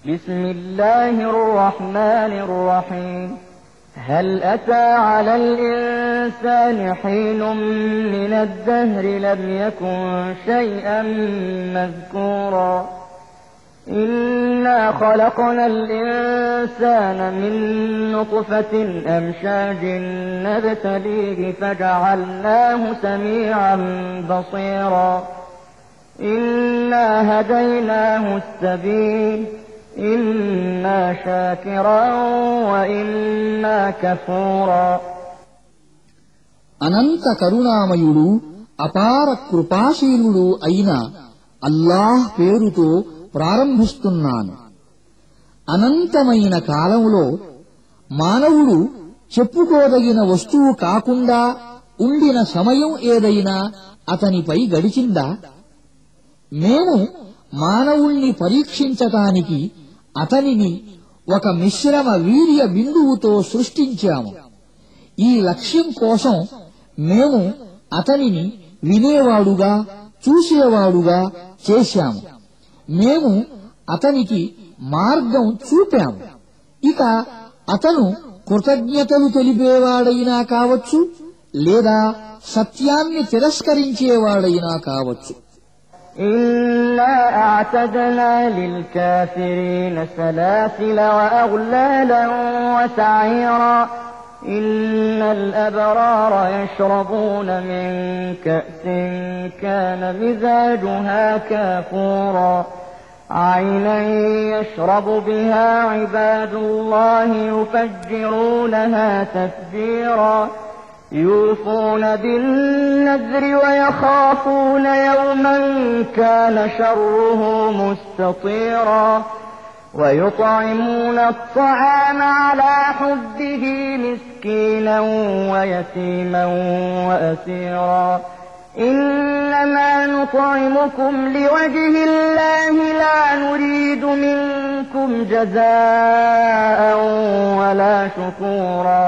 بسم الله الرحمن الرحيم. هل أتى على الإنسان حين من الدهر لم يكن شيئا مذكورا إنا خلقنا الإنسان من نطفة أمشاج نبتليه فجعلناه سميعا بصيرا إنا هديناه السبيل إما شاكرا وإما كفورا. అనంత కరుణామయుడు అపార కృపాశీలుడు అయిన అల్లాహ్ పేరుతో ప్రారంభిస్తున్నాను. అనంతమైన కాలంలో మానవుడు చెప్పుకోదగిన వస్తువు కాకుండా ఉండిన సమయం ఏదైనా అతనిపై గడిచిందా? మేము మానవుణ్ణి పరీక్షించటానికి అతనిని ఒక మిశ్రమ వీర్య బిందువుతో సృష్టించాము. ఈ లక్ష్యం కోసం మేము అతనిని వినేవాడుగా చూసేవాడుగా చేశాము. మేము అతనికి మార్గం చూపాము. ఇక అతను కృతజ్ఞతలు తెలిపేవాడైనా కావచ్చు, లేదా సత్యాన్ని తిరస్కరించేవాడైనా కావచ్చు. إنا أعتدنا للكافرين سلاسل وأغلالا وسعيرا إن الأبرار يشربون من كأس كان مزاجها كافورا عينا يشرب بها عباد الله يفجرونها تفجيرا يوفون بالنذر ويخافون يوما كان شره مستطيرا ويطعمون الطعام على حبه مسكينا ويتيما وأسيرا إنما نطعمكم لوجه الله لا نريد منكم جزاء ولا شكورا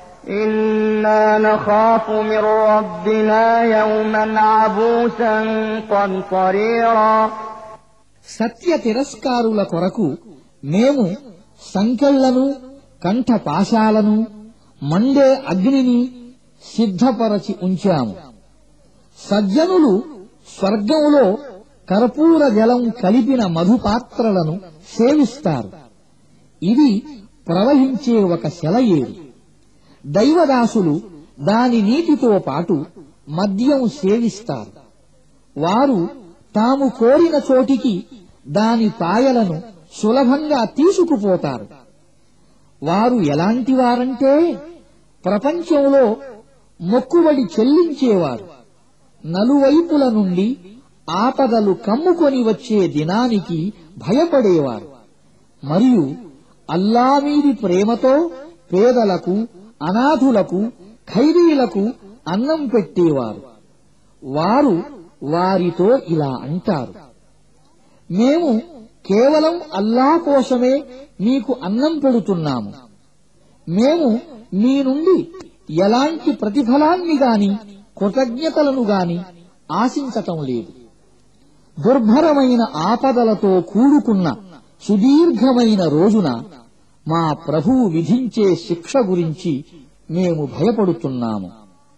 إنا نخاف من ربنا يوما عبوسا قمطريرا. సత్య తిరస్కారుల కొరకు మేము సంకెళ్లను, కంఠపాశాలను, మండే అగ్నిని సిద్ధపరచి ఉంచాము. సజ్జనులు స్వర్గంలో కర్పూర జలం కలిపిన మధుపాత్రలను సేవిస్తారు. ఇది ప్రవహించే ఒక సెలయేరు. దైవదాసులు దాని నీటితో పాటు మద్యం సేవిస్తారు. వారు తాము కోరిన చోటికి దాని పాయలను సులభంగా తీసుకుపోతారు. వారు ఎలాంటివారంటే ప్రపంచంలో మొక్కుబడి చెల్లించేవారు. నలువైపుల నుండి ఆపదలు కమ్ముకొని వచ్చే దినానికి భయపడేవారు. మరియు అల్లా మీది ప్రేమతో పేదలకు, అనాథులకు, ఖైదీలకు అన్నం పెట్టేవారు. వారు వారితో ఇలా అంటారు: మేము కేవలం అల్లా కోసమే మీకు అన్నం పెడుతున్నాము. మేము మీ నుండి ఎలాంటి ప్రతిఫలాన్ని గాని కృతజ్ఞతలను గాని ఆశించటం లేదు. దుర్భరమైన ఆపదలతో కూడుకున్న సుదీర్ఘమైన రోజున మా ప్రభువు విధించే శిక్ష గురించి మేము భయపడుతున్నాము.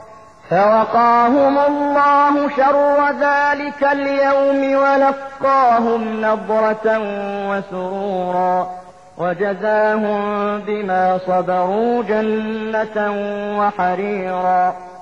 فوقاهم الله شر ذلك اليوم ولقاهم نضرة وسرورا وجزاهم بما صبروا جنة وحريرا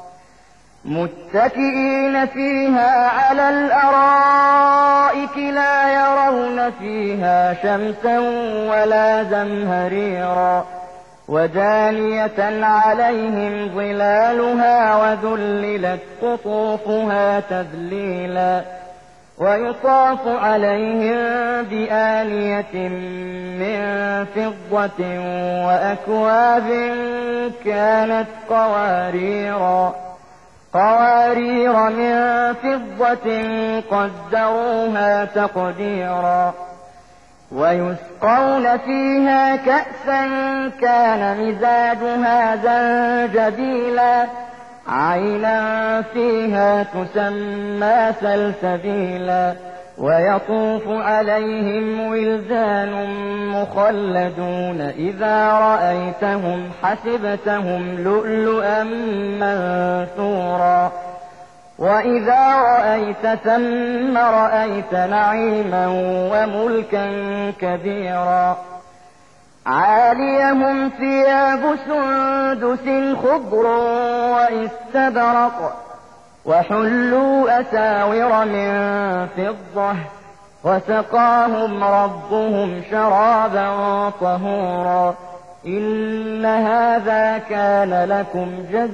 متكئين فيها على الأرائك لا يرون فيها شمسا ولا زمهريرا ودانية عليهم ظلالها وذللت قطوفها تذليلا ويطاف عليهم بآنية من فضة وأكواب كانت قوارير من فضة قدروها تقديرا ويسقون فيها كأسا كان مزاجها زنجبيلا عينا فيها تسمى سلسبيلا ويطوف عليهم ولدان مخلدون إذا رأيتهم حسبتهم لؤلؤا منثورا وإذا رأيت ثم رأيت نعيما وملكا كبيرا عاليهم ثياب سندس خضر واستبرق وحلوا أساور من فضة وسقاهم ربهم شرابا طهورا إن هذا كان لكم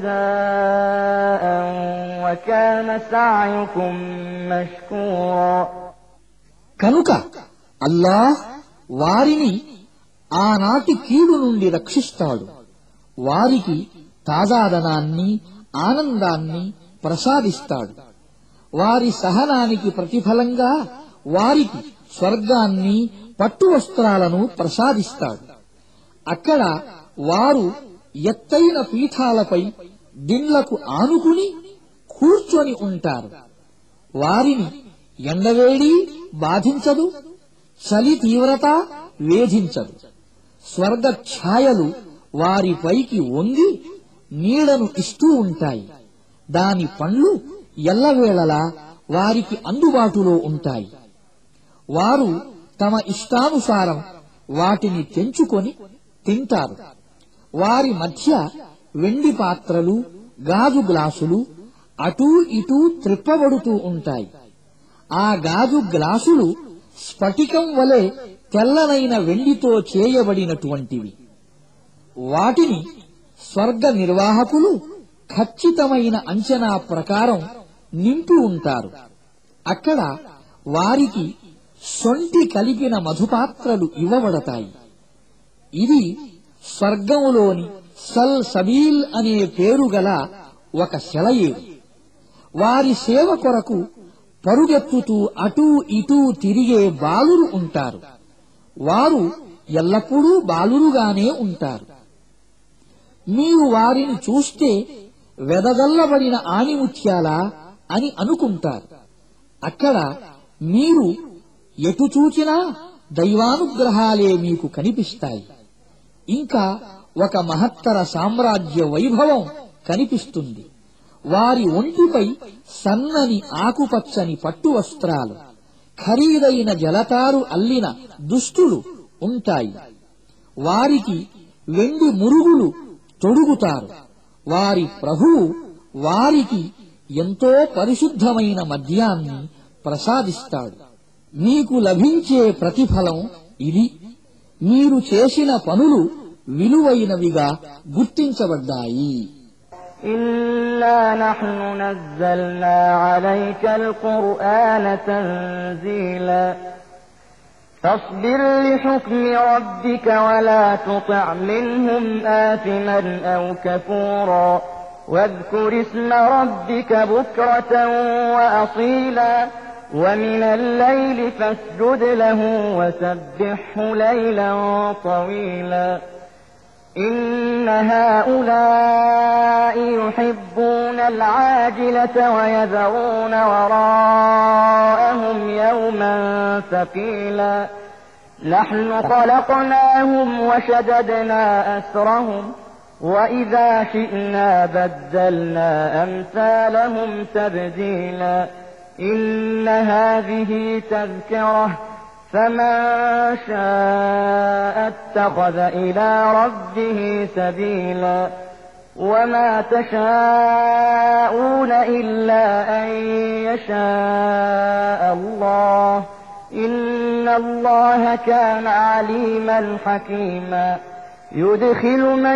جزاء وكان سعيكم مشكورا. కనుక అల్లాహ్ వారిని ఆనాటి కీడు నుండి రక్షిస్తాడు. వారికి తాజాదనాన్ని ఆనందాన్ని ప్రసాదిస్తాడు. వారి సహనానికి ప్రతిఫలంగా వారికి స్వర్గాన్ని పట్టు వస్త్రాలను ప్రసాదిస్తాడు. అక్కడ వారు ఎత్తైన పీఠాలపై దిండ్లకు ఆనుకుని కూర్చొని ఉంటారు. వారిని ఎండవేడి బాధించదు, చలి తీవ్రత వేధించదు. స్వర్గ ఛాయలు వారిపైకి వంగి నీడను ఇస్తూ ఉంటాయి. దాని పండ్లు ఎల్లవేళలా వారికి అందుబాటులో ఉంటాయి. వారు తమ ఇష్టానుసారం వాటిని తెంచుకొని తింటారు. వారి మధ్య వెండి పాత్రలు, గాజు గ్లాసులు అటూ ఇటూ త్రిప్పబడుతూ ఉంటాయి. ఆ గాజు గ్లాసులు స్ఫటికం వలె తెల్లనైన వెండితో చేయబడినటువంటివి. వాటిని స్వర్గ నిర్వాహకులు ఖచ్చితమైన అంచనా ప్రకారం నింపి ఉంటారు. అక్కడ వారికి సొంటి కలిపిన మధుపాత్రలు ఇవ్వబడతాయి. ఇది స్వర్గంలోని సల్ సబీల్ అనే పేరు గల ఒక సెలయేరు. వారి సేవ కొరకు పరుగెత్తుతూ అటూ ఇటూ తిరిగే బాలురు ఉంటారు. వారు ఎల్లప్పుడూ బాలురుగానే ఉంటారు. నీవు వారిని చూస్తే వెదజల్లబడిన ఆణిముత్యాలా అని అనుకుంటారు. అక్కడ మీరు ఎటు చూచినా దైవానుగ్రహాలే మీకు కనిపిస్తాయి. ఇంకా ఒక మహత్తర సామ్రాజ్య వైభవం కనిపిస్తుంది. వారి ఒంటిపై సన్నని ఆకుపచ్చని పట్టు వస్త్రాలు, ఖరీదైన జలతారు అల్లిన దుస్తులు ఉంటాయి. వారికి వెండి మురుగులు తొడుగుతారు. వారి ప్రభువు వారికి ఎంతో పరిశుద్ధమైన మద్యాన్ని ప్రసాదిస్తాడు. మీకు లభించే ప్రతిఫలం ఇది. మీరు చేసిన పనులు విలువైనవిగా గుర్తించబడ్డాయి. إنا نحن نزلنا عليك القرآن تنزيلا فاصبر لحكم ربك ولا تطع منهم آثما أو كفورا واذكر اسم ربك بكرة وأصيلا ومن الليل فاسجد له وسبحه ليلا طويلا إن هؤلاء يحبون العاجلة ويذرون وراءهم يوما ثقيلا نحن خلقناهم وشددنا أسرهم وإذا شئنا بدلنا أمثالهم تبديلا إن هذه تذكرة فمن شاء اتخذ إلى ربه سبيلا وما تشاءون إلا أن يشاء الله إن الله كان عليما حكيما يدخل من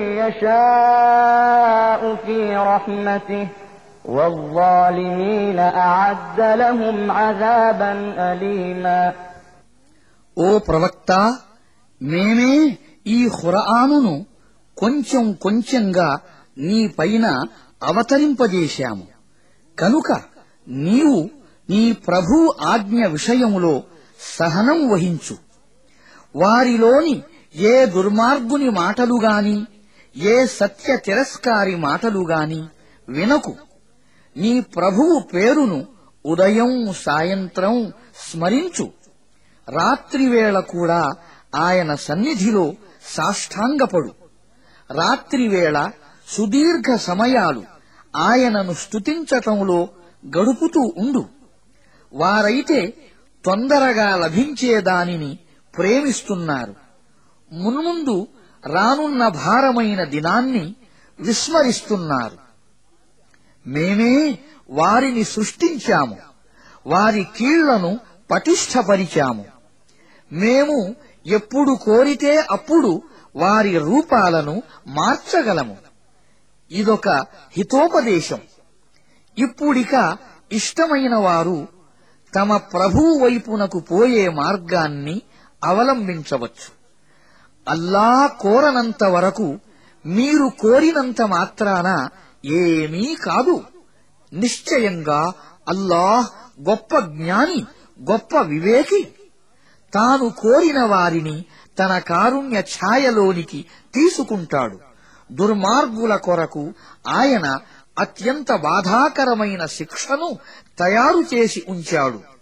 يشاء في رحمته والظالمين أعد لهم عذابا أليما. ఓ ప్రవక్త, మేమే ఈ ఖురానును కొంచెం కొంచెంగా నీ పైన అవతరింపజేశాము. కనుక నీవు నీ ప్రభు ఆజ్ఞ విషయములో సహనం వహించు. వారిలోని ఏ దుర్మార్గుని మాటలుగాని ఏ సత్య తిరస్కారి మాటలుగాని వినకు. నీ ప్రభువు పేరును ఉదయం సాయంత్రం స్మరించు. రాత్రివేళ కూడా ఆయన సన్నిధిలో సాష్టాంగపడు. రాత్రివేళ సుదీర్ఘ సమయాలు ఆయనను స్తుతించటంలో గడుపుతూ ఉండు. వారైతే తొందరగా లభించే దానిని ప్రేమిస్తున్నారు. మున్ముందు రానున్న భారమైన దినాన్ని విస్మరిస్తున్నారు. మేమే వారిని సృష్టించాము, వారి కీళ్లను పటిష్టపరిచాము. మేము ఎప్పుడు కోరితే అప్పుడు వారి రూపాలను మార్చగలము. ఇదొక హితోపదేశం. ఇప్పుడిక ఇష్టమైన వారు తమ ప్రభువు వైపునకు పోయే మార్గాన్ని అవలంబించవచ్చు. అల్లా కోరనంత వరకు మీరు కోరినంత మాత్రాన ఏమీ కాదు. నిశ్చయంగా అల్లాహ్ గొప్ప జ్ఞాని, గొప్ప వివేకి. తాను కోరిన వారిని తన కారుణ్య ఛాయలోనికి తీసుకుంటాడు. దుర్మార్గుల కొరకు ఆయన అత్యంత బాధాకరమైన శిక్షను తయారు చేసి ఉంచాడు.